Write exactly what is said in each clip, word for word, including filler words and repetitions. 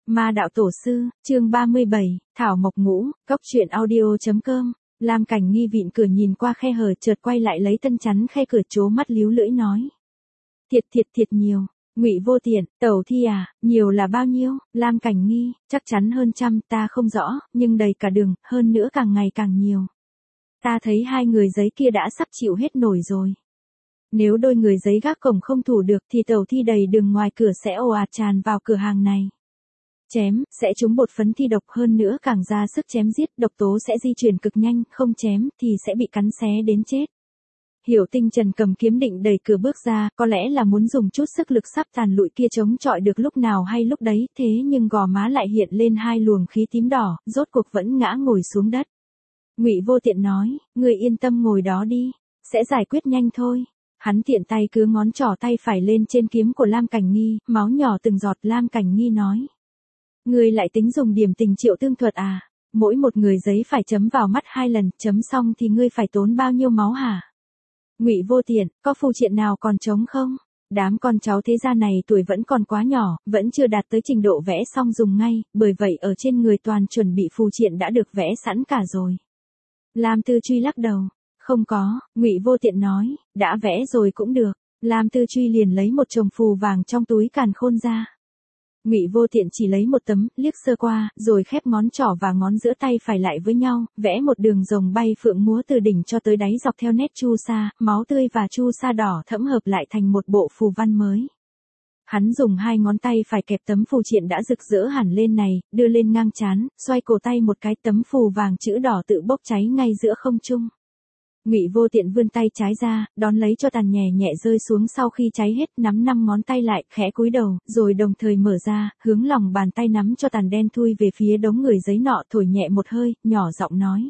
Ma đạo tổ sư, chương ba mươi bảy, Thảo Mộc Ngũ, Cốc truyện audio.com. Lam Cảnh Nghi vịn cửa nhìn qua khe hở chợt quay lại lấy tân chắn khe cửa trố mắt líu lưỡi nói. Thiệt thiệt thiệt nhiều. Ngụy Vô Tiện, tẩu thi à, nhiều là bao nhiêu? Lam Cảnh Nghi, chắc chắn hơn trăm, ta không rõ, nhưng đầy cả đường, hơn nữa càng ngày càng nhiều. Ta thấy hai người giấy kia đã sắp chịu hết nổi rồi. Nếu đôi người giấy gác cổng không thủ được thì tẩu thi đầy đường ngoài cửa sẽ ồ ạt tràn vào cửa hàng này. Chém, sẽ trúng bột phấn thi độc, hơn nữa càng ra sức chém giết, độc tố sẽ di chuyển cực nhanh, không chém thì sẽ bị cắn xé đến chết. Hiểu Tinh Trần cầm kiếm định đẩy cửa bước ra, có lẽ là muốn dùng chút sức lực sắp tàn lụi kia chống chọi được lúc nào hay lúc đấy, thế nhưng gò má lại hiện lên hai luồng khí tím đỏ, rốt cuộc vẫn ngã ngồi xuống đất. Ngụy Vô Tiện nói, ngươi yên tâm ngồi đó đi, sẽ giải quyết nhanh thôi. Hắn tiện tay cứ ngón trỏ tay phải lên trên kiếm của Lam Cảnh Nghi, máu nhỏ từng giọt. Lam Cảnh Nghi nói. Ngươi lại tính dùng điểm tình triệu tương thuật à? Mỗi một người giấy phải chấm vào mắt hai lần, chấm xong thì ngươi phải tốn bao nhiêu máu hả? Ngụy Vô Tiện, có phù triện nào còn trống không? Đám con cháu thế gia này tuổi vẫn còn quá nhỏ, vẫn chưa đạt tới trình độ vẽ xong dùng ngay, bởi vậy ở trên người toàn chuẩn bị phù triện đã được vẽ sẵn cả rồi. Lam Tư Truy lắc đầu. Không có, Ngụy Vô Tiện nói, đã vẽ rồi cũng được. Lam Tư Truy liền lấy một chồng phù vàng trong túi càn khôn ra. Ngụy Vô Tiện chỉ lấy một tấm, liếc sơ qua, rồi khép ngón trỏ và ngón giữa tay phải lại với nhau, vẽ một đường rồng bay phượng múa từ đỉnh cho tới đáy dọc theo nét chu sa, máu tươi và chu sa đỏ thẫm hợp lại thành một bộ phù văn mới. Hắn dùng hai ngón tay phải kẹp tấm phù triện đã rực rỡ hẳn lên này, đưa lên ngang trán, xoay cổ tay một cái, tấm phù vàng chữ đỏ tự bốc cháy ngay giữa không trung. Ngụy Vô Tiện vươn tay trái ra, đón lấy cho tàn nhẹ nhẹ rơi xuống sau khi cháy hết, nắm năm ngón tay lại, khẽ cúi đầu, rồi đồng thời mở ra, hướng lòng bàn tay nắm cho tàn đen thui về phía đống người giấy nọ, thổi nhẹ một hơi, nhỏ giọng nói.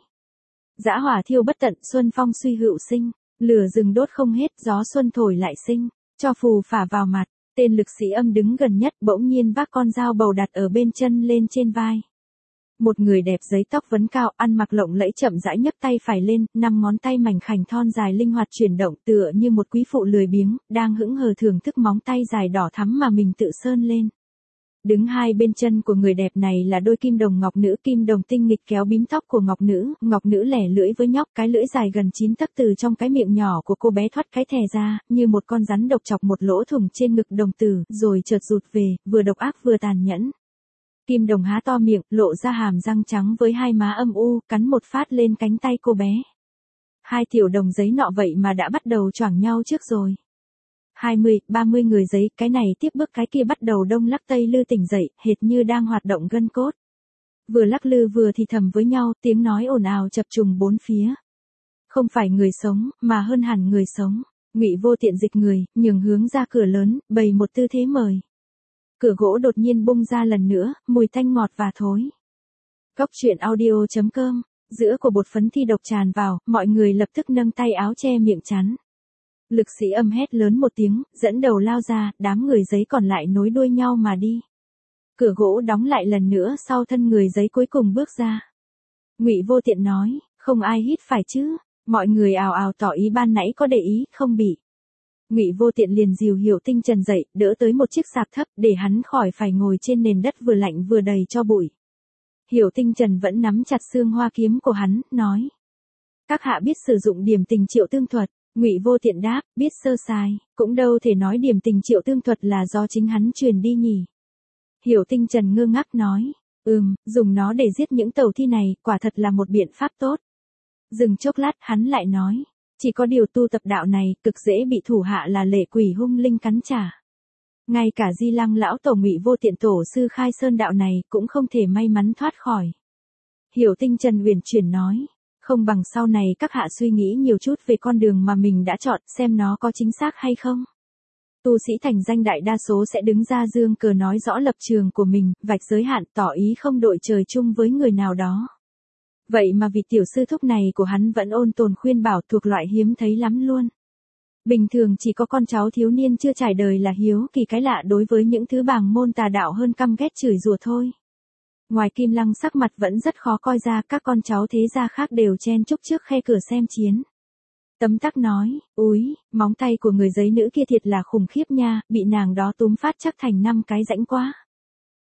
Dã hỏa thiêu bất tận, xuân phong suy hữu sinh, lửa rừng đốt không hết, gió xuân thổi lại sinh, cho phù phả vào mặt. Tên lực sĩ âm đứng gần nhất bỗng nhiên vác con dao bầu đặt ở bên chân lên trên vai. Một người đẹp giấy tóc vấn cao, ăn mặc lộng lẫy chậm rãi nhấc tay phải lên, năm ngón tay mảnh khảnh thon dài linh hoạt chuyển động tựa như một quý phụ lười biếng, đang hững hờ thưởng thức móng tay dài đỏ thắm mà mình tự sơn lên. Đứng hai bên chân của người đẹp này là đôi kim đồng ngọc nữ, kim đồng tinh nghịch kéo bím tóc của ngọc nữ, ngọc nữ lẻ lưỡi với nhóc, cái lưỡi dài gần chín tấc từ trong cái miệng nhỏ của cô bé thoát cái thè ra, như một con rắn độc chọc một lỗ thủng trên ngực đồng tử, rồi chợt rụt về, vừa độc ác vừa tàn nhẫn. Kim đồng há to miệng, lộ ra hàm răng trắng với hai má âm u, cắn một phát lên cánh tay cô bé. Hai tiểu đồng giấy nọ vậy mà đã bắt đầu choảng nhau trước rồi. Hai mươi, ba mươi người giấy, cái này tiếp bước cái kia bắt đầu đông lắc tây lư tỉnh dậy, hệt như đang hoạt động gân cốt. Vừa lắc lư vừa thì thầm với nhau, tiếng nói ồn ào chập trùng bốn phía. Không phải người sống, mà hơn hẳn người sống. Ngụy Vô Tiện dịch người, nhường hướng ra cửa lớn, bày một tư thế mời. Cửa gỗ đột nhiên bung ra lần nữa, mùi tanh ngọt và thối. Cốc truyện audio.com, giữa của bột phấn thi độc tràn vào, mọi người lập tức nâng tay áo che miệng chắn. Lực sĩ âm hét lớn một tiếng, dẫn đầu lao ra, đám người giấy còn lại nối đuôi nhau mà đi. Cửa gỗ đóng lại lần nữa sau thân người giấy cuối cùng bước ra. Ngụy Vô Tiện nói, không ai hít phải chứ, mọi người ào ào tỏ ý ban nãy có để ý, không bị. Ngụy Vô Tiện liền dìu Hiểu Tinh Trần dậy, đỡ tới một chiếc sạp thấp, để hắn khỏi phải ngồi trên nền đất vừa lạnh vừa đầy cho bụi. Hiểu Tinh Trần vẫn nắm chặt xương hoa kiếm của hắn, nói. Các hạ biết sử dụng điểm tình triệu tương thuật. Ngụy Vô Tiện đáp, biết sơ sài, cũng đâu thể nói điểm tình triệu tương thuật là do chính hắn truyền đi nhỉ. Hiểu Tinh Trần ngơ ngác nói, ừm, dùng nó để giết những tẩu thi này, quả thật là một biện pháp tốt. Dừng chốc lát, hắn lại nói. Chỉ có điều tu tập đạo này, cực dễ bị thủ hạ là lệ quỷ hung linh cắn trả. Ngay cả Di Lăng lão tổ Ngụy Vô Tiện tổ sư khai sơn đạo này, cũng không thể may mắn thoát khỏi. Hiểu Tinh Trần uyển chuyển nói, không bằng sau này các hạ suy nghĩ nhiều chút về con đường mà mình đã chọn, xem nó có chính xác hay không. Tu sĩ thành danh đại đa số sẽ đứng ra dương cờ nói rõ lập trường của mình, vạch giới hạn, tỏ ý không đội trời chung với người nào đó. Vậy mà vị tiểu sư thúc này của hắn vẫn ôn tồn khuyên bảo, thuộc loại hiếm thấy lắm luôn. Bình thường chỉ có con cháu thiếu niên chưa trải đời là hiếu kỳ cái lạ đối với những thứ bàng môn tà đạo hơn căm ghét chửi rủa thôi. Ngoài Kim Lăng sắc mặt vẫn rất khó coi ra, các con cháu thế gia khác đều chen chúc trước khe cửa xem chiến. Tấm Tắc nói, úi, móng tay của người giấy nữ kia thiệt là khủng khiếp nha, bị nàng đó túm phát chắc thành năm cái rãnh quá.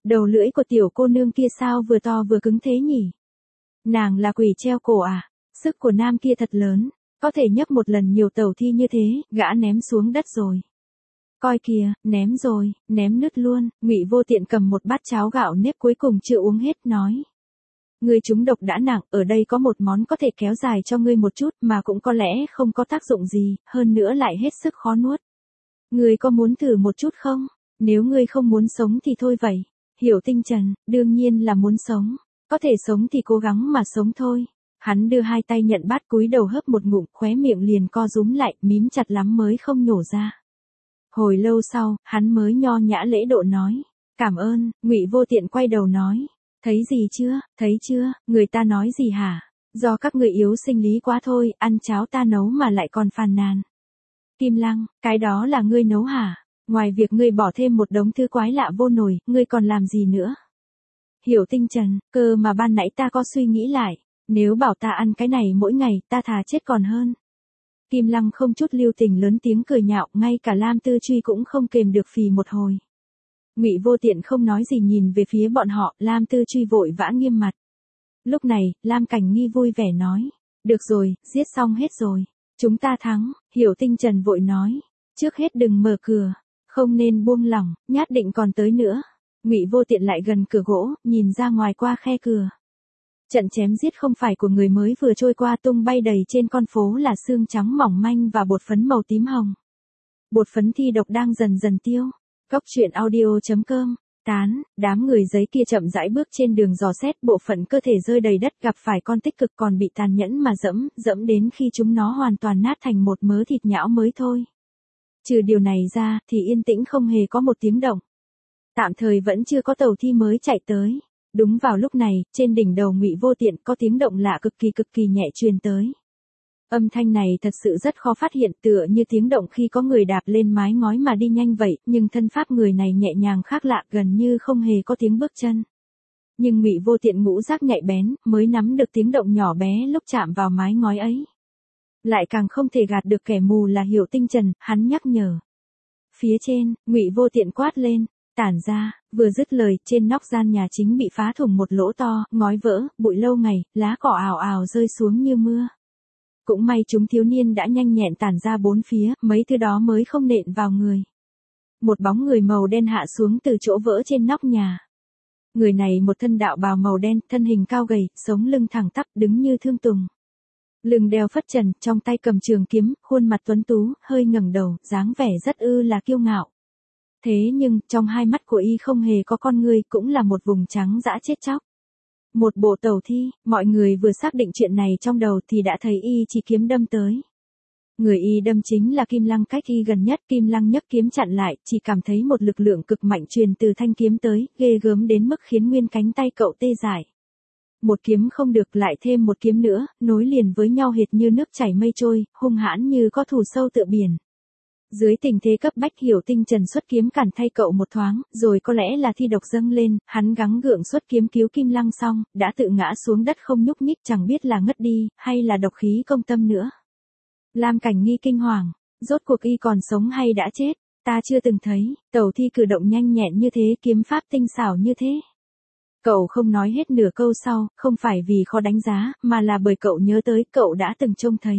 Đầu lưỡi của tiểu cô nương kia sao vừa to vừa cứng thế nhỉ? Nàng là quỷ treo cổ à? Sức của nam kia thật lớn, có thể nhấc một lần nhiều tàu thi như thế, gã ném xuống đất rồi. Coi kìa, ném rồi, ném nứt luôn. Ngụy Vô Tiện cầm một bát cháo gạo nếp cuối cùng chưa uống hết nói. Ngươi trúng độc đã nặng, ở đây có một món có thể kéo dài cho ngươi một chút mà cũng có lẽ không có tác dụng gì, hơn nữa lại hết sức khó nuốt. Ngươi có muốn thử một chút không? Nếu ngươi không muốn sống thì thôi vậy. Hiểu Tinh Trần, đương nhiên là muốn sống. Có thể sống thì cố gắng mà sống thôi. Hắn đưa hai tay nhận bát cúi đầu hớp một ngụm, khóe miệng liền co rúm lại, mím chặt lắm mới không nhổ ra. Hồi lâu sau, hắn mới nho nhã lễ độ nói. Cảm ơn. Ngụy Vô Tiện quay đầu nói. Thấy gì chưa, thấy chưa, người ta nói gì hả? Do các người yếu sinh lý quá thôi, ăn cháo ta nấu mà lại còn phàn nàn. Kim Lăng, cái đó là ngươi nấu hả? Ngoài việc ngươi bỏ thêm một đống thứ quái lạ vô nồi, ngươi còn làm gì nữa? Hiểu Tinh Trần, cơ mà ban nãy ta có suy nghĩ lại, nếu bảo ta ăn cái này mỗi ngày, ta thà chết còn hơn. Kim Lăng không chút lưu tình lớn tiếng cười nhạo, ngay cả Lam Tư Truy cũng không kềm được phì một hồi. Ngụy Vô Tiện không nói gì nhìn về phía bọn họ, Lam Tư Truy vội vã nghiêm mặt. Lúc này, Lam Cảnh Nghi vui vẻ nói. Được rồi, giết xong hết rồi. Chúng ta thắng. Hiểu Tinh Trần vội nói. Trước hết đừng mở cửa. Không nên buông lỏng, nhát định còn tới nữa. Ngụy Vô Tiện lại gần cửa gỗ, nhìn ra ngoài qua khe cửa. Trận chém giết không phải của người mới vừa trôi qua, tung bay đầy trên con phố là xương trắng mỏng manh và bột phấn màu tím hồng. Bột phấn thi độc đang dần dần tiêu. Góc truyện audio chấm com. Tán, đám người giấy kia chậm rãi bước trên đường dò xét, bộ phận cơ thể rơi đầy đất, gặp phải con tích cực còn bị tàn nhẫn mà dẫm, dẫm đến khi chúng nó hoàn toàn nát thành một mớ thịt nhão mới thôi. Trừ điều này ra, thì yên tĩnh không hề có một tiếng động. Tạm thời vẫn chưa có tàu thi mới chạy tới. Đúng vào lúc này, trên đỉnh đầu Ngụy Vô Tiện có tiếng động lạ cực kỳ cực kỳ nhẹ truyền tới. Âm thanh này thật sự rất khó phát hiện, tựa như tiếng động khi có người đạp lên mái ngói mà đi nhanh vậy, nhưng thân pháp người này nhẹ nhàng khác lạ, gần như không hề có tiếng bước chân. Nhưng Ngụy Vô Tiện ngũ giác nhạy bén, mới nắm được tiếng động nhỏ bé lúc chạm vào mái ngói ấy. Lại càng không thể gạt được kẻ mù là Hiểu Tinh Trần, hắn nhắc nhở. Phía trên, Ngụy Vô Tiện quát lên, tản ra. Vừa dứt lời, trên nóc gian nhà chính bị phá thủng một lỗ to, ngói vỡ, bụi lâu ngày, lá cỏ ào ào rơi xuống như mưa. Cũng may chúng thiếu niên đã nhanh nhẹn tản ra bốn phía, mấy thứ đó mới không nện vào người. Một bóng người màu đen hạ xuống từ chỗ vỡ trên nóc nhà. Người này một thân đạo bào màu đen, thân hình cao gầy, sống lưng thẳng tắp, đứng như thương tùng. Lưng đeo phất trần, trong tay cầm trường kiếm, khuôn mặt tuấn tú, hơi ngẩng đầu, dáng vẻ rất ư là kiêu ngạo. Thế nhưng, trong hai mắt của y không hề có con người, cũng là một vùng trắng dã chết chóc. Một bộ tàu thi, mọi người vừa xác định chuyện này trong đầu thì đã thấy y chỉ kiếm đâm tới. Người y đâm chính là Kim Lăng, cách y gần nhất. Kim Lăng nhấc kiếm chặn lại, chỉ cảm thấy một lực lượng cực mạnh truyền từ thanh kiếm tới, ghê gớm đến mức khiến nguyên cánh tay cậu tê dại. Một kiếm không được, lại thêm một kiếm nữa, nối liền với nhau hệt như nước chảy mây trôi, hung hãn như có thù sâu tựa biển. Dưới tình thế cấp bách, Hiểu Tinh Trần xuất kiếm cản thay cậu một thoáng, rồi có lẽ là thi độc dâng lên, hắn gắng gượng xuất kiếm cứu Kim Lăng xong, đã tự ngã xuống đất không nhúc nhích, chẳng biết là ngất đi, hay là độc khí công tâm nữa. Lam Cảnh Nghi kinh hoàng, rốt cuộc y còn sống hay đã chết, ta chưa từng thấy, tàu thi cử động nhanh nhẹn như thế, kiếm pháp tinh xảo như thế. Cậu không nói hết nửa câu sau, không phải vì khó đánh giá, mà là bởi cậu nhớ tới cậu đã từng trông thấy.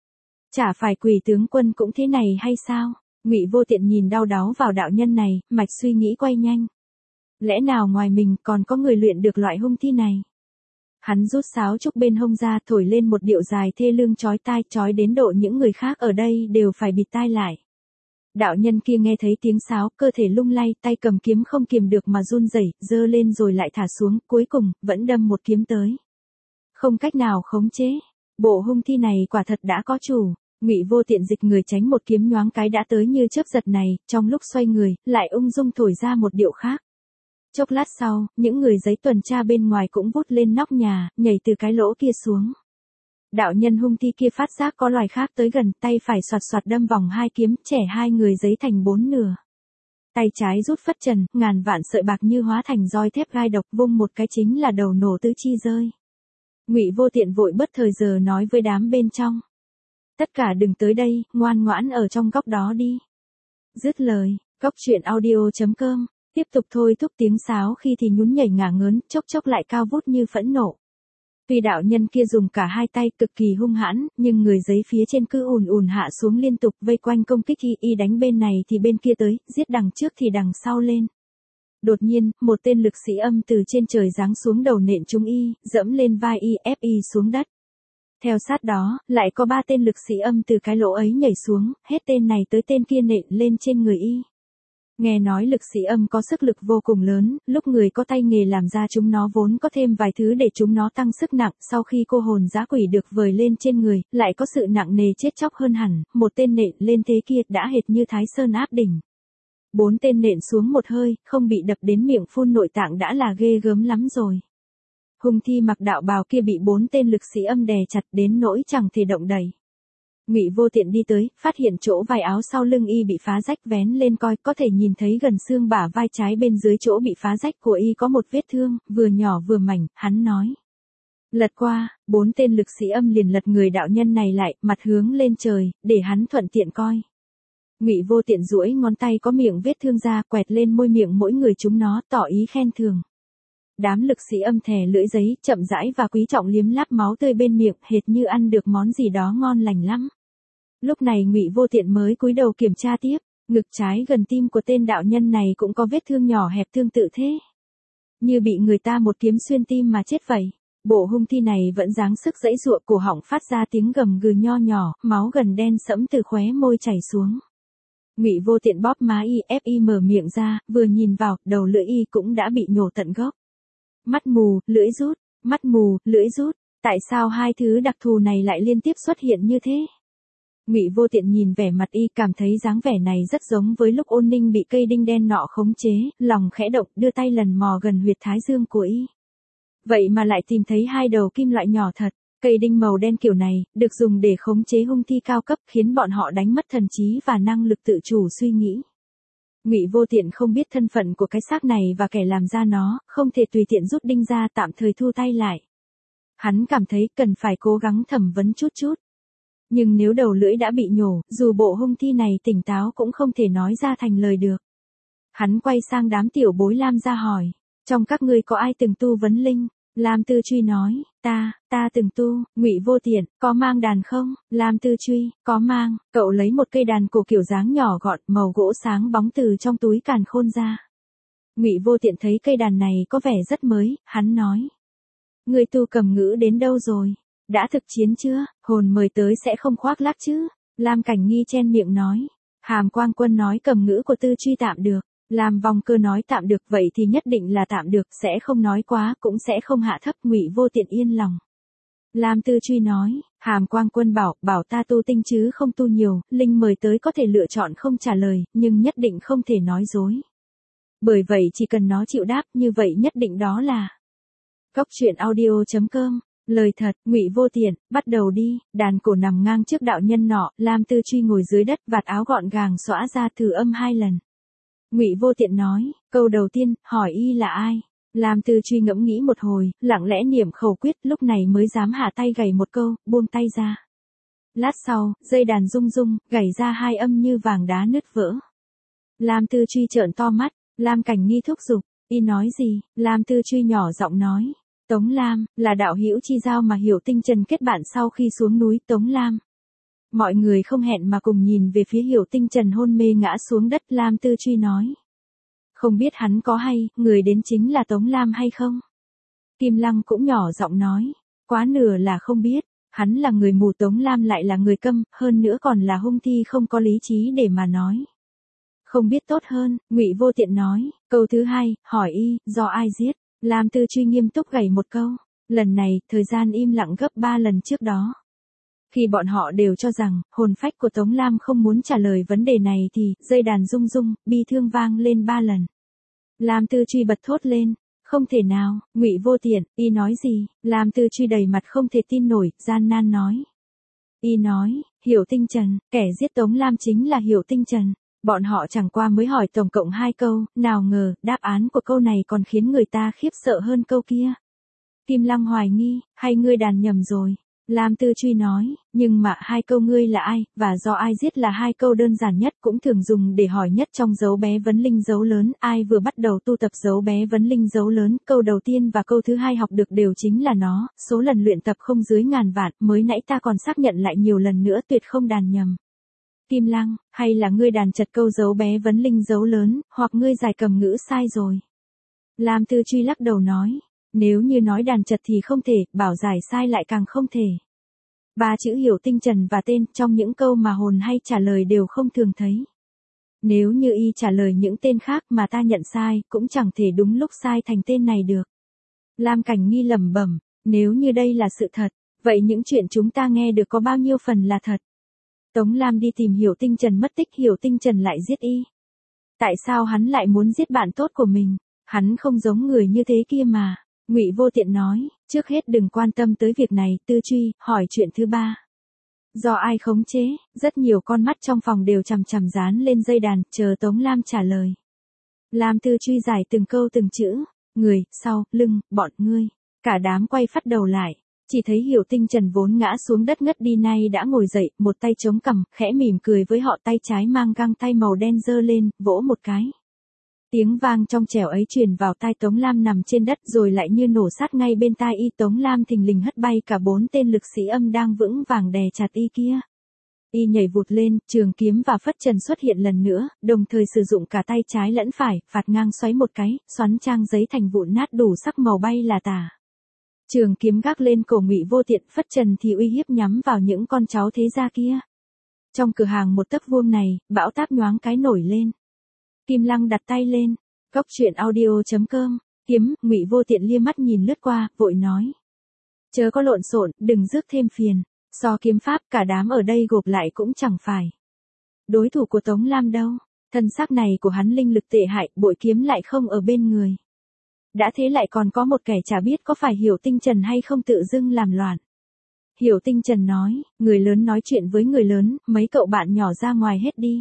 Chả phải Quỷ tướng quân cũng thế này hay sao? Ngụy Vô Tiện nhìn đau đáu vào đạo nhân này, mạch suy nghĩ quay nhanh. Lẽ nào ngoài mình còn có người luyện được loại hung thi này? Hắn rút sáo trúc bên hông ra, thổi lên một điệu dài thê lương chói tai, chói đến độ những người khác ở đây đều phải bịt tai lại. Đạo nhân kia nghe thấy tiếng sáo, cơ thể lung lay, tay cầm kiếm không kiềm được mà run rẩy, giơ lên rồi lại thả xuống, cuối cùng vẫn đâm một kiếm tới. Không cách nào khống chế. Bộ hung thi này quả thật đã có chủ. Ngụy Vô Tiện dịch người tránh một kiếm nhoáng cái đã tới như chớp giật này, trong lúc xoay người, lại ung dung thổi ra một điệu khác. Chốc lát sau, những người giấy tuần tra bên ngoài cũng vút lên nóc nhà, nhảy từ cái lỗ kia xuống. Đạo nhân hung thi kia phát giác có loài khác tới gần, tay phải xoạt xoạt đâm vòng hai kiếm, chẻ hai người giấy thành bốn nửa. Tay trái rút phất trần, ngàn vạn sợi bạc như hóa thành roi thép gai độc, vung một cái chính là đầu nổ tứ chi rơi. Ngụy Vô Tiện vội bất thời giờ nói với đám bên trong. Tất cả đừng tới đây, ngoan ngoãn ở trong góc đó đi. Dứt lời, góc truyện audio chấm com Tiếp tục thôi thúc tiếng sáo khi thì nhún nhảy ngả ngớn, chốc chốc lại cao vút như phẫn nộ. Tuy đạo nhân kia dùng cả hai tay cực kỳ hung hãn, nhưng người giấy phía trên cứ ùn ùn hạ xuống liên tục vây quanh công kích y, y đánh bên này thì bên kia tới, giết đằng trước thì đằng sau lên. Đột nhiên, một tên lực sĩ âm từ trên trời giáng xuống đầu nện trúng y, dẫm lên vai y, ép y xuống đất. Theo sát đó, lại có ba tên lực sĩ âm từ cái lỗ ấy nhảy xuống, hết tên này tới tên kia nện lên trên người y. Nghe nói lực sĩ âm có sức lực vô cùng lớn, lúc người có tay nghề làm ra chúng nó vốn có thêm vài thứ để chúng nó tăng sức nặng, sau khi cô hồn dã quỷ được vời lên trên người, lại có sự nặng nề chết chóc hơn hẳn, một tên nện lên thế kia đã hệt như Thái Sơn áp đỉnh. Bốn tên nện xuống một hơi, không bị đập đến miệng phun nội tạng đã là ghê gớm lắm rồi. Hung thi mặc đạo bào kia bị bốn tên lực sĩ âm đè chặt đến nỗi chẳng thể động đậy. Ngụy Vô Tiện đi tới, phát hiện chỗ vai áo sau lưng y bị phá rách, vén lên coi, có thể nhìn thấy gần xương bả vai trái bên dưới chỗ bị phá rách của y có một vết thương, vừa nhỏ vừa mảnh, hắn nói. Lật qua, bốn tên lực sĩ âm liền lật người đạo nhân này lại, mặt hướng lên trời, để hắn thuận tiện coi. Ngụy Vô Tiện duỗi ngón tay có miệng vết thương ra, quẹt lên môi miệng mỗi người chúng nó, tỏ ý khen thường. Đám lực sĩ âm thè lưỡi giấy, chậm rãi và quý trọng liếm láp máu tươi bên miệng, hệt như ăn được món gì đó ngon lành lắm. Lúc này Ngụy Vô Tiện mới cúi đầu kiểm tra tiếp, ngực trái gần tim của tên đạo nhân này cũng có vết thương nhỏ hẹp tương tự thế. Như bị người ta một kiếm xuyên tim mà chết vậy. Bộ hung thi này vẫn dáng sức giãy giụa, cổ họng phát ra tiếng gầm gừ nho nhỏ, máu gần đen sẫm từ khóe môi chảy xuống. Ngụy Vô Tiện bóp má y, ép y mở miệng ra, vừa nhìn vào, đầu lưỡi y cũng đã bị nhổ tận gốc. Mắt mù, lưỡi rút, mắt mù, lưỡi rút, tại sao hai thứ đặc thù này lại liên tiếp xuất hiện như thế? Ngụy Vô Tiện nhìn vẻ mặt y, cảm thấy dáng vẻ này rất giống với lúc Ôn Ninh bị cây đinh đen nọ khống chế, lòng khẽ động, đưa tay lần mò gần huyệt thái dương của y. Vậy mà lại tìm thấy hai đầu kim loại nhỏ thật, cây đinh màu đen kiểu này, được dùng để khống chế hung thi cao cấp, khiến bọn họ đánh mất thần trí và năng lực tự chủ suy nghĩ. Ngụy Vô Tiện không biết thân phận của cái xác này và kẻ làm ra nó, không thể tùy tiện rút đinh ra, tạm thời thu tay lại. Hắn cảm thấy cần phải cố gắng thẩm vấn chút chút. Nhưng nếu đầu lưỡi đã bị nhổ, dù bộ hung thi này tỉnh táo cũng không thể nói ra thành lời được. Hắn quay sang đám tiểu bối Lam gia hỏi, trong các ngươi có ai từng tu vấn linh? Lam Tư Truy nói, ta, ta từng tu. Ngụy Vô Tiện, có mang đàn không? Lam Tư Truy, có mang. Cậu lấy một cây đàn cổ kiểu dáng nhỏ gọn, màu gỗ sáng bóng từ trong túi càn khôn ra. Ngụy Vô Tiện thấy cây đàn này có vẻ rất mới, hắn nói. Người tu cầm ngữ đến đâu rồi? Đã thực chiến chưa? Hồn mời tới sẽ không khoác lác chứ? Lam Cảnh Nghi chen miệng nói. Hàm Quang Quân nói cầm ngữ của Tư Truy tạm được. Lam Vong Cơ nói tạm được, vậy thì nhất định là tạm được, sẽ không nói quá, cũng sẽ không hạ thấp. Ngụy Vô Tiện yên lòng. Lam Tư Truy nói, Hàm Quang Quân bảo, bảo ta tu tinh chứ không tu nhiều, linh mời tới có thể lựa chọn không trả lời, nhưng nhất định không thể nói dối. Bởi vậy chỉ cần nó chịu đáp, như vậy nhất định đó là. Cốc truyện audio chấm com. Lời thật, Ngụy Vô Tiện, bắt đầu đi. Đàn cổ nằm ngang trước đạo nhân nọ, Lam Tư Truy ngồi dưới đất, vạt áo gọn gàng xõa ra, thử âm hai lần. Ngụy Vô Tiện nói, câu đầu tiên, hỏi y là ai? Lam Tư Truy ngẫm nghĩ một hồi, lặng lẽ niệm khẩu quyết, lúc này mới dám hạ tay gảy một câu, buông tay ra. Lát sau, dây đàn rung rung, gảy ra hai âm như vàng đá nứt vỡ. Lam Tư Truy trợn to mắt, Lam Cảnh Nghi thúc giục, y nói gì? Lam Tư Truy nhỏ giọng nói, Tống Lam, là đạo hữu chi giao mà Hiểu Tinh Trần kết bạn sau khi xuống núi. Tống Lam. Mọi người không hẹn mà cùng nhìn về phía Hiểu Tinh Trần hôn mê ngã xuống đất. Lam Tư Truy nói, không biết hắn có hay, người đến chính là Tống Lam hay không? Kim Lăng cũng nhỏ giọng nói, quá nửa là không biết, hắn là người mù, Tống Lam lại là người câm, hơn nữa còn là hung thi không có lý trí để mà nói. Không biết tốt hơn. Ngụy Vô Tiện nói, câu thứ hai, hỏi y, do ai giết? Lam Tư Truy nghiêm túc gảy một câu, lần này, thời gian im lặng gấp ba lần trước đó. Khi bọn họ đều cho rằng, hồn phách của Tống Lam không muốn trả lời vấn đề này thì, dây đàn rung rung, bi thương vang lên ba lần. Lam Tư Truy bật thốt lên, không thể nào. Ngụy Vô Tiện, y nói gì? Lam Tư Truy đầy mặt không thể tin nổi, gian nan nói. Y nói, Hiểu Tinh Trần, kẻ giết Tống Lam chính là Hiểu Tinh Trần. Bọn họ chẳng qua mới hỏi tổng cộng hai câu, nào ngờ, đáp án của câu này còn khiến người ta khiếp sợ hơn câu kia. Kim Lăng hoài nghi, hay ngươi đàn nhầm rồi. Lam Tư Truy nói, nhưng mà hai câu ngươi là ai, và do ai giết là hai câu đơn giản nhất cũng thường dùng để hỏi nhất trong dấu bé vấn linh dấu lớn. Ai vừa bắt đầu tu tập dấu bé vấn linh dấu lớn, câu đầu tiên và câu thứ hai học được đều chính là nó, số lần luyện tập không dưới ngàn vạn, mới nãy ta còn xác nhận lại nhiều lần nữa tuyệt không đàn nhầm. Kim Lăng, hay là ngươi đàn chật câu dấu bé vấn linh dấu lớn, hoặc ngươi giải cầm ngữ sai rồi. Lam Tư Truy lắc đầu nói. Nếu như nói đàn chật thì không thể, bảo giải sai lại càng không thể. Ba chữ Hiểu Tinh Trần và tên trong những câu mà hồn hay trả lời đều không thường thấy. Nếu như y trả lời những tên khác mà ta nhận sai, cũng chẳng thể đúng lúc sai thành tên này được. Lam Cảnh Nghi lẩm bẩm, nếu như đây là sự thật, vậy những chuyện chúng ta nghe được có bao nhiêu phần là thật? Tống Lam đi tìm Hiểu Tinh Trần mất tích, Hiểu Tinh Trần lại giết y. Tại sao hắn lại muốn giết bạn tốt của mình? Hắn không giống người như thế kia mà. Ngụy Vô Tiện nói, trước hết đừng quan tâm tới việc này. Tư Truy hỏi chuyện thứ ba. Do ai khống chế? Rất nhiều con mắt trong phòng đều chằm chằm dán lên dây đàn, chờ Tống Lam trả lời. Lam Tư Truy giải từng câu từng chữ, người, sau, lưng, bọn ngươi. Cả đám quay phát đầu lại, chỉ thấy Hiểu Tinh Trần vốn ngã xuống đất ngất đi nay đã ngồi dậy, một tay chống cằm, khẽ mỉm cười với họ, tay trái mang găng tay màu đen giơ lên, vỗ một cái. Tiếng vang trong trẻo ấy truyền vào tai Tống Lam nằm trên đất rồi lại như nổ sát ngay bên tai y. Tống Lam thình lình hất bay cả bốn tên lực sĩ âm đang vững vàng đè chặt y kia. Y nhảy vụt lên, trường kiếm và phất trần xuất hiện lần nữa, đồng thời sử dụng cả tay trái lẫn phải, phạt ngang xoáy một cái, xoắn trang giấy thành vụn nát đủ sắc màu bay là tả. Trường kiếm gác lên cổ Ngụy Vô Tiện, phất trần thì uy hiếp nhắm vào những con cháu thế gia kia. Trong cửa hàng một tấc vuông này, bão táp nhoáng cái nổi lên. Kim Lăng đặt tay lên, góc truyện audio chấm com, kiếm, Ngụy Vô Tiện lia mắt nhìn lướt qua, vội nói. Chớ có lộn xộn, đừng rước thêm phiền, so kiếm pháp cả đám ở đây gộp lại cũng chẳng phải đối thủ của Tống Lam đâu, thân xác này của hắn linh lực tệ hại, bội kiếm lại không ở bên người. Đã thế lại còn có một kẻ chả biết có phải Hiểu Tinh Trần hay không tự dưng làm loạn. Hiểu Tinh Trần nói, người lớn nói chuyện với người lớn, mấy cậu bạn nhỏ ra ngoài hết đi.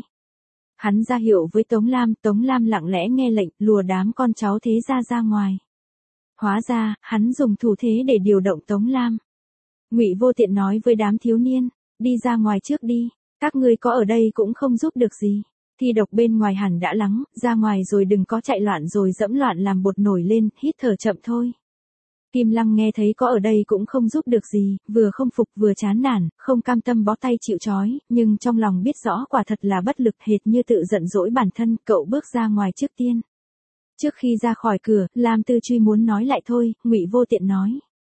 Hắn ra hiệu với Tống Lam, Tống Lam lặng lẽ nghe lệnh, lùa đám con cháu thế gia ra ngoài. Hóa ra, hắn dùng thủ thế để điều động Tống Lam. Ngụy Vô Tiện nói với đám thiếu niên, đi ra ngoài trước đi, các ngươi có ở đây cũng không giúp được gì. Thi độc bên ngoài hẳn đã lắng, ra ngoài rồi đừng có chạy loạn rồi dẫm loạn làm bột nổi lên, hít thở chậm thôi. Kim Lăng nghe thấy có ở đây cũng không giúp được gì, vừa không phục vừa chán nản, không cam tâm bó tay chịu trói, nhưng trong lòng biết rõ quả thật là bất lực, hệt như tự giận dỗi bản thân. Cậu bước ra ngoài trước tiên. Trước khi ra khỏi cửa, Lam Tư Truy muốn nói lại thôi, Ngụy Vô Tiện nói.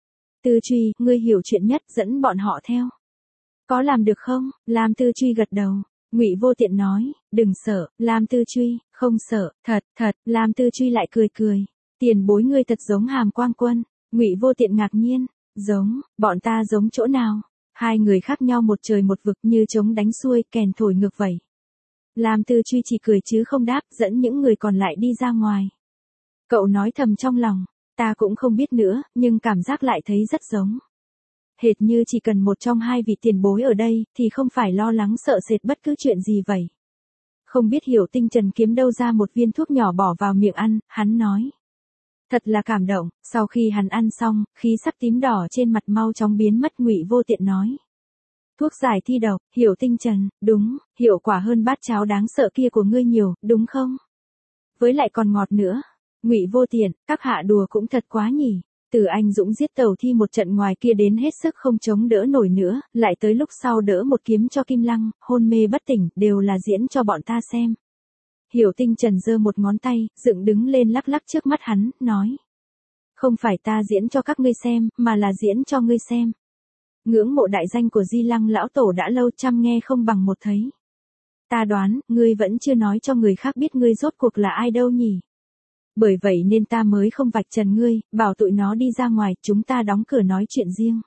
Tư Truy, ngươi hiểu chuyện nhất, dẫn bọn họ theo. Có làm được không? Lam Tư Truy gật đầu. Ngụy Vô Tiện nói, đừng sợ. Lam Tư Truy, không sợ, thật, thật. Lam Tư Truy lại cười cười. Tiền bối ngươi thật giống Hàm Quang Quân. Ngụy Vô Tiện ngạc nhiên, giống, bọn ta giống chỗ nào? Hai người khác nhau một trời một vực, như trống đánh xuôi, kèn thổi ngược vậy. Lam Tư Truy chỉ cười chứ không đáp, dẫn những người còn lại đi ra ngoài. Cậu nói thầm trong lòng, ta cũng không biết nữa, nhưng cảm giác lại thấy rất giống. Hệt như chỉ cần một trong hai vị tiền bối ở đây, thì không phải lo lắng sợ sệt bất cứ chuyện gì vậy. Không biết Hiểu Tinh Trần kiếm đâu ra một viên thuốc nhỏ bỏ vào miệng ăn, hắn nói. Thật là cảm động. Sau khi hắn ăn xong, khí sắc tím đỏ trên mặt mau chóng biến mất. Ngụy Vô Tiện nói. Thuốc giải thi độc, Hiểu Tinh Trần, đúng, hiệu quả hơn bát cháo đáng sợ kia của ngươi nhiều, đúng không? Với lại còn ngọt nữa. Ngụy Vô Tiện, các hạ đùa cũng thật quá nhỉ. Từ anh Dũng giết Tẩu Thi một trận ngoài kia đến hết sức không chống đỡ nổi nữa, lại tới lúc sau đỡ một kiếm cho Kim Lăng, hôn mê bất tỉnh, đều là diễn cho bọn ta xem. Hiểu Tinh Trần giơ một ngón tay, dựng đứng lên lắc lắc trước mắt hắn, nói. Không phải ta diễn cho các ngươi xem, mà là diễn cho ngươi xem. Ngưỡng mộ đại danh của Di Lăng lão tổ đã lâu, trăm nghe không bằng một thấy. Ta đoán, ngươi vẫn chưa nói cho người khác biết ngươi rốt cuộc là ai đâu nhỉ. Bởi vậy nên ta mới không vạch trần ngươi, bảo tụi nó đi ra ngoài, chúng ta đóng cửa nói chuyện riêng.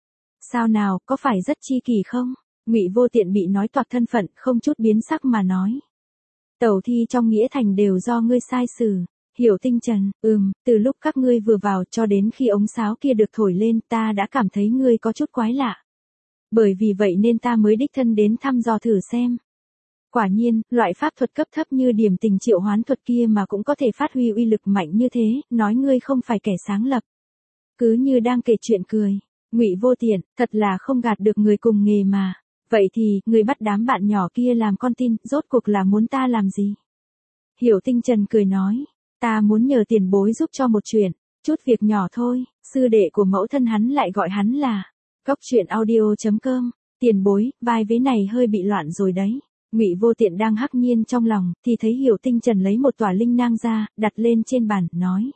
Sao nào, có phải rất chi kỳ không? Ngụy Vô Tiện bị nói toạc thân phận, không chút biến sắc mà nói. Tẩu Thi trong nghĩa thành đều do ngươi sai xử. Hiểu Tinh Trần, ừm, từ lúc các ngươi vừa vào cho đến khi ống sáo kia được thổi lên, ta đã cảm thấy ngươi có chút quái lạ. Bởi vì vậy nên ta mới đích thân đến thăm dò thử xem. Quả nhiên, loại pháp thuật cấp thấp như điểm tình triệu hoán thuật kia mà cũng có thể phát huy uy lực mạnh như thế, nói ngươi không phải kẻ sáng lập. Cứ như đang kể chuyện cười. Ngụy Vô Tiện, thật là không gạt được người cùng nghề mà. Vậy thì, người bắt đám bạn nhỏ kia làm con tin, rốt cuộc là muốn ta làm gì? Hiểu Tinh Trần cười nói, ta muốn nhờ tiền bối giúp cho một chuyện, chút việc nhỏ thôi, sư đệ của mẫu thân hắn lại gọi hắn là Cóc Truyện Audio chấm com, tiền bối, vai vế này hơi bị loạn rồi đấy. Ngụy Vô Tiện đang hắc nhiên trong lòng, thì thấy Hiểu Tinh Trần lấy một tòa linh nang ra, đặt lên trên bàn, nói.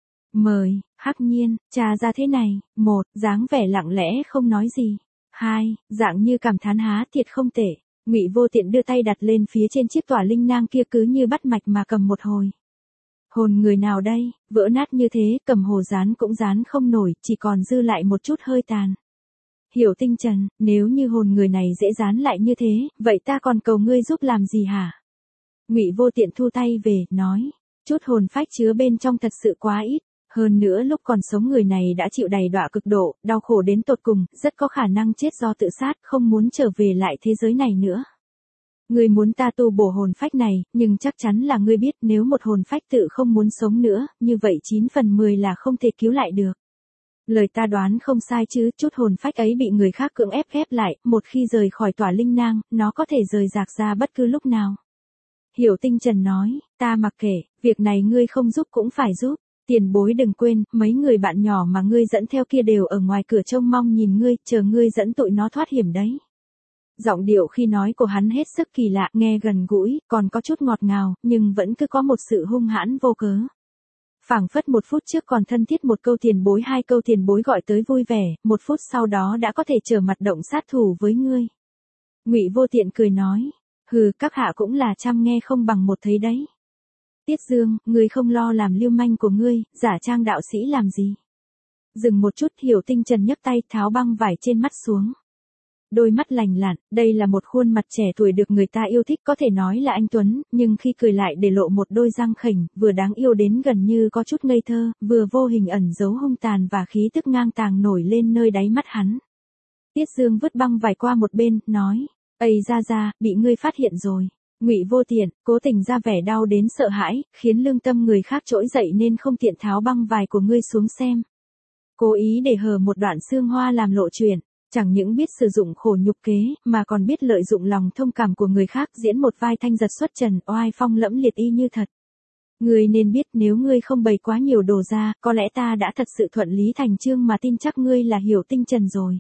Mời, hắc nhiên, trà ra thế này, một, dáng vẻ lặng lẽ không nói gì. Hai, dạng như cảm thán há thiệt không tệ. Ngụy Vô Tiện đưa tay đặt lên phía trên chiếc tòa linh nang kia cứ như bắt mạch mà cầm một hồi. Hồn người nào đây, vỡ nát như thế, cầm hồ dán cũng dán không nổi, chỉ còn dư lại một chút hơi tàn. Hiểu Tinh Trần, nếu như hồn người này dễ dán lại như thế, vậy ta còn cầu ngươi giúp làm gì hả? Ngụy Vô Tiện thu tay về, nói, chút hồn phách chứa bên trong thật sự quá ít, hơn nữa lúc còn sống người này đã chịu đầy đọa cực độ, đau khổ đến tột cùng, rất có khả năng chết do tự sát, không muốn trở về lại thế giới này nữa. Ngươi muốn ta tu bổ hồn phách này, nhưng chắc chắn là ngươi biết nếu một hồn phách tự không muốn sống nữa, như vậy chín phần mười là không thể cứu lại được. Lời ta đoán không sai chứ, chút hồn phách ấy bị người khác cưỡng ép ghép lại, một khi rời khỏi tòa linh nang, nó có thể rời rạc ra bất cứ lúc nào. Hiểu Tinh Trần nói, ta mặc kệ, việc này ngươi không giúp cũng phải giúp. Tiền bối đừng quên, mấy người bạn nhỏ mà ngươi dẫn theo kia đều ở ngoài cửa trông mong nhìn ngươi, chờ ngươi dẫn tụi nó thoát hiểm đấy. Giọng điệu khi nói của hắn hết sức kỳ lạ, nghe gần gũi, còn có chút ngọt ngào, nhưng vẫn cứ có một sự hung hãn vô cớ. Phảng phất một phút trước còn thân thiết một câu tiền bối hai câu tiền bối gọi tới vui vẻ, một phút sau đó đã có thể trở mặt động sát thủ với ngươi. Ngụy Vô Tiện cười nói, hừ, các hạ cũng là trăm nghe không bằng một thấy đấy. Tiết Dương, ngươi không lo làm lưu manh của ngươi, giả trang đạo sĩ làm gì? Dừng một chút, Hiểu Tinh Trần nhấc tay tháo băng vải trên mắt xuống. Đôi mắt lành lặn, đây là một khuôn mặt trẻ tuổi được người ta yêu thích có thể nói là anh Tuấn, nhưng khi cười lại để lộ một đôi răng khểnh, vừa đáng yêu đến gần như có chút ngây thơ, vừa vô hình ẩn giấu hung tàn và khí tức ngang tàng nổi lên nơi đáy mắt hắn. Tiết Dương vứt băng vải qua một bên, nói, ây ra ra, bị ngươi phát hiện rồi. Ngụy Vô Tiện, cố tình ra vẻ đau đến sợ hãi, khiến lương tâm người khác trỗi dậy nên không tiện tháo băng vải của ngươi xuống xem. Cố ý để hở một đoạn xương hoa làm lộ chuyện, chẳng những biết sử dụng khổ nhục kế, mà còn biết lợi dụng lòng thông cảm của người khác diễn một vai thanh giật xuất trần, oai phong lẫm liệt y như thật. Ngươi nên biết nếu ngươi không bày quá nhiều đồ ra, có lẽ ta đã thật sự thuận lý thành chương mà tin chắc ngươi là Hiểu Tinh Trần rồi.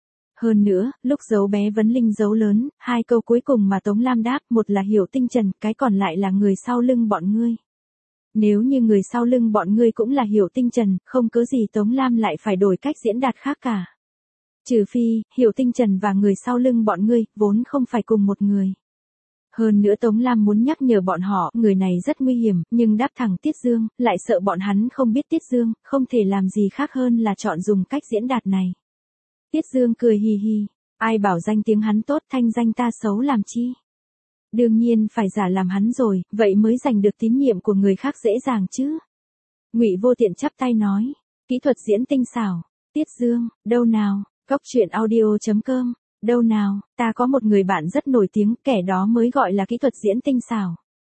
Hơn nữa, lúc giấu bé vấn linh giấu lớn, hai câu cuối cùng mà Tống Lam đáp, một là Hiểu Tinh Trần, cái còn lại là người sau lưng bọn ngươi. Nếu như người sau lưng bọn ngươi cũng là Hiểu Tinh Trần, không cớ gì Tống Lam lại phải đổi cách diễn đạt khác cả. Trừ phi, Hiểu Tinh Trần và người sau lưng bọn ngươi, vốn không phải cùng một người. Hơn nữa Tống Lam muốn nhắc nhở bọn họ, người này rất nguy hiểm, nhưng đáp thẳng Tiết Dương, lại sợ bọn hắn không biết Tiết Dương, không thể làm gì khác hơn là chọn dùng cách diễn đạt này. Tiết Dương cười hì hì, ai bảo danh tiếng hắn tốt, thanh danh ta xấu làm chi? Đương nhiên phải giả làm hắn rồi, vậy mới giành được tín nhiệm của người khác dễ dàng chứ. Ngụy Vô Tiện chắp tay nói, kỹ thuật diễn tinh xảo. Tiết Dương, đâu nào, Cóc Truyện Audio chấm com, đâu nào, ta có một người bạn rất nổi tiếng, kẻ đó mới gọi là kỹ thuật diễn tinh xảo.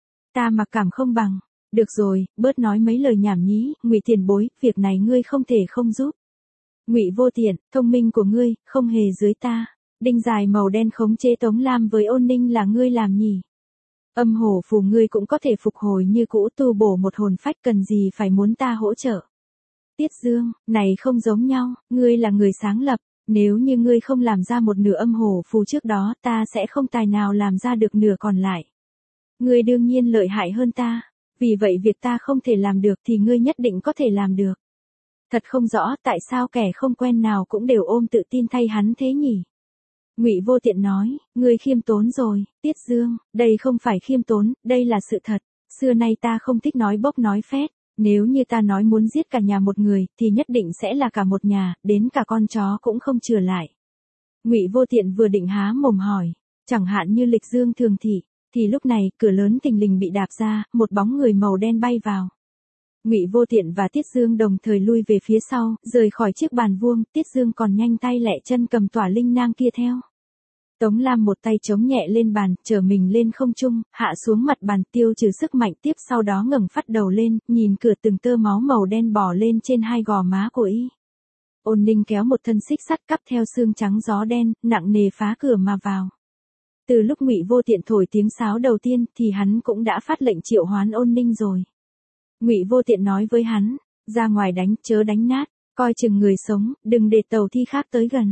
Ta mặc cảm không bằng. Được rồi, bớt nói mấy lời nhảm nhí, Ngụy tiền bối, việc này ngươi không thể không giúp. Ngụy Vô Tiện, thông minh của ngươi, không hề dưới ta. Đinh dài màu đen khống chế Tống Lam với Ôn Ninh là ngươi làm nhỉ? Âm hổ phù ngươi cũng có thể phục hồi như cũ, tu bổ một hồn phách, cần gì phải muốn ta hỗ trợ? Tiết Dương, này không giống nhau, ngươi là người sáng lập, nếu như ngươi không làm ra một nửa âm hổ phù trước đó, ta sẽ không tài nào làm ra được nửa còn lại. Ngươi đương nhiên lợi hại hơn ta, vì vậy việc ta không thể làm được thì ngươi nhất định có thể làm được. Thật không rõ tại sao kẻ không quen nào cũng đều ôm tự tin thay hắn thế nhỉ? Ngụy Vô Tiện nói, ngươi khiêm tốn rồi. Tiết Dương, đây không phải khiêm tốn, đây là sự thật. Xưa nay ta không thích nói bốc nói phét. Nếu như ta nói muốn giết cả nhà một người, thì nhất định sẽ là cả một nhà, đến cả con chó cũng không chừa lại. Ngụy Vô Tiện vừa định há mồm hỏi, chẳng hạn như Lịch Dương Thường Thị, thì lúc này, cửa lớn thình lình bị đạp ra, một bóng người màu đen bay vào. Ngụy Vô Tiện và Tiết Dương đồng thời lui về phía sau, rời khỏi chiếc bàn vuông, Tiết Dương còn nhanh tay lẹ chân cầm tỏa linh nang kia theo. Tống Lam một tay chống nhẹ lên bàn, trở mình lên không trung, hạ xuống mặt bàn, tiêu trừ sức mạnh, tiếp sau đó ngẩng phát đầu lên, nhìn cửa từng tơ máu màu đen bò lên trên hai gò má của y. Ôn Ninh kéo một thân xích sắt cắp theo xương trắng gió đen, nặng nề phá cửa mà vào. Từ lúc Ngụy Vô Tiện thổi tiếng sáo đầu tiên thì hắn cũng đã phát lệnh triệu hoán Ôn Ninh rồi. Ngụy Vô Tiện nói với hắn, ra ngoài đánh, chớ đánh nát, coi chừng người sống, đừng để tàu thi khác tới gần.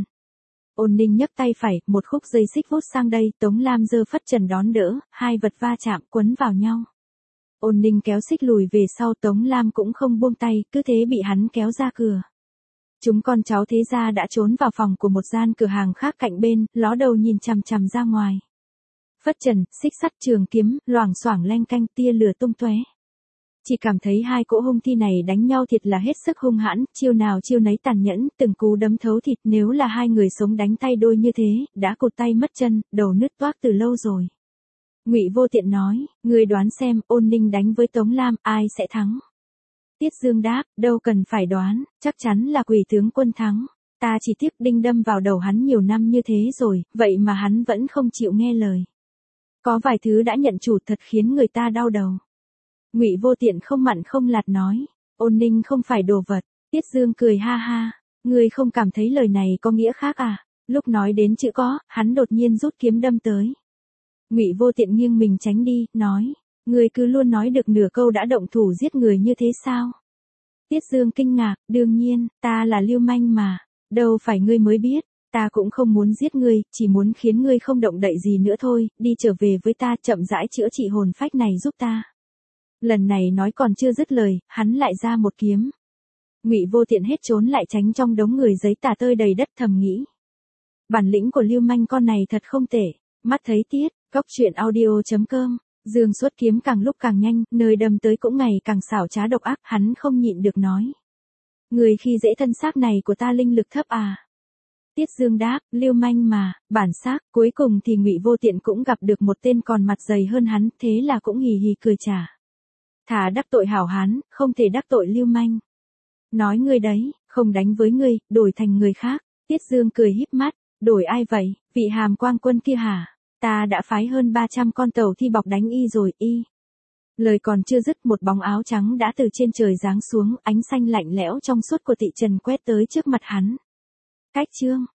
Ôn Ninh nhấc tay phải, một khúc dây xích vút sang đây, Tống Lam giơ phất trần đón đỡ, hai vật va chạm quấn vào nhau. Ôn Ninh kéo xích lùi về sau, Tống Lam cũng không buông tay, cứ thế bị hắn kéo ra cửa. Chúng con cháu thế gia đã trốn vào phòng của một gian cửa hàng khác cạnh bên, ló đầu nhìn chằm chằm ra ngoài. Phất trần, xích sắt, trường kiếm, loảng xoảng leng canh, tia lửa tung tóe. Chỉ cảm thấy hai cỗ hung thi này đánh nhau thiệt là hết sức hung hãn, chiêu nào chiêu nấy tàn nhẫn, từng cú đấm thấu thịt, nếu là hai người sống đánh tay đôi như thế, đã cụt tay mất chân, đầu nứt toác từ lâu rồi. Ngụy Vô Tiện nói, người đoán xem, Ôn Ninh đánh với Tống Lam, ai sẽ thắng? Tiết Dương đáp, đâu cần phải đoán, chắc chắn là Quỷ tướng quân thắng. Ta chỉ tiếc đinh đâm vào đầu hắn nhiều năm như thế rồi, vậy mà hắn vẫn không chịu nghe lời. Có vài thứ đã nhận chủ thật khiến người ta đau đầu. Ngụy Vô Tiện không mặn không lạt nói, Ôn Ninh không phải đồ vật. Tiết Dương cười ha ha, ngươi không cảm thấy lời này có nghĩa khác à? Lúc nói đến chữ có, hắn đột nhiên rút kiếm đâm tới. Ngụy Vô Tiện nghiêng mình tránh đi, nói, ngươi cứ luôn nói được nửa câu đã động thủ giết người như thế sao? Tiết Dương kinh ngạc, đương nhiên, ta là lưu manh mà, đâu phải ngươi mới biết, ta cũng không muốn giết ngươi, chỉ muốn khiến ngươi không động đậy gì nữa thôi, đi trở về với ta, chậm rãi chữa trị hồn phách này giúp ta. Lần này nói còn chưa dứt lời, hắn lại ra một kiếm. Ngụy Vô Tiện hết trốn lại tránh trong đống người giấy tả tơi đầy đất, thầm nghĩ. Bản lĩnh của lưu manh con này thật không tệ. Mắt thấy tiết, cốc truyện audio chấm com, Dương xuất kiếm càng lúc càng nhanh, nơi đâm tới cũng ngày càng xảo trá độc ác, hắn không nhịn được nói. Người khi dễ thân xác này của ta linh lực thấp à? Tiết Dương đáp, lưu manh mà, bản xác, cuối cùng thì Ngụy Vô Tiện cũng gặp được một tên còn mặt dày hơn hắn, thế là cũng hì hì cười trả. Thà đắc tội hảo hán, không thể đắc tội lưu manh. Nói ngươi đấy, không đánh với ngươi, đổi thành người khác. Tiết Dương cười híp mắt, đổi ai vậy, vị Hàm Quang Quân kia hả? Ta đã phái hơn ba trăm con tàu thi bọc đánh y rồi, y. Lời còn chưa dứt, một bóng áo trắng đã từ trên trời giáng xuống, ánh xanh lạnh lẽo trong suốt của Tị Trần quét tới trước mặt hắn. Cách chương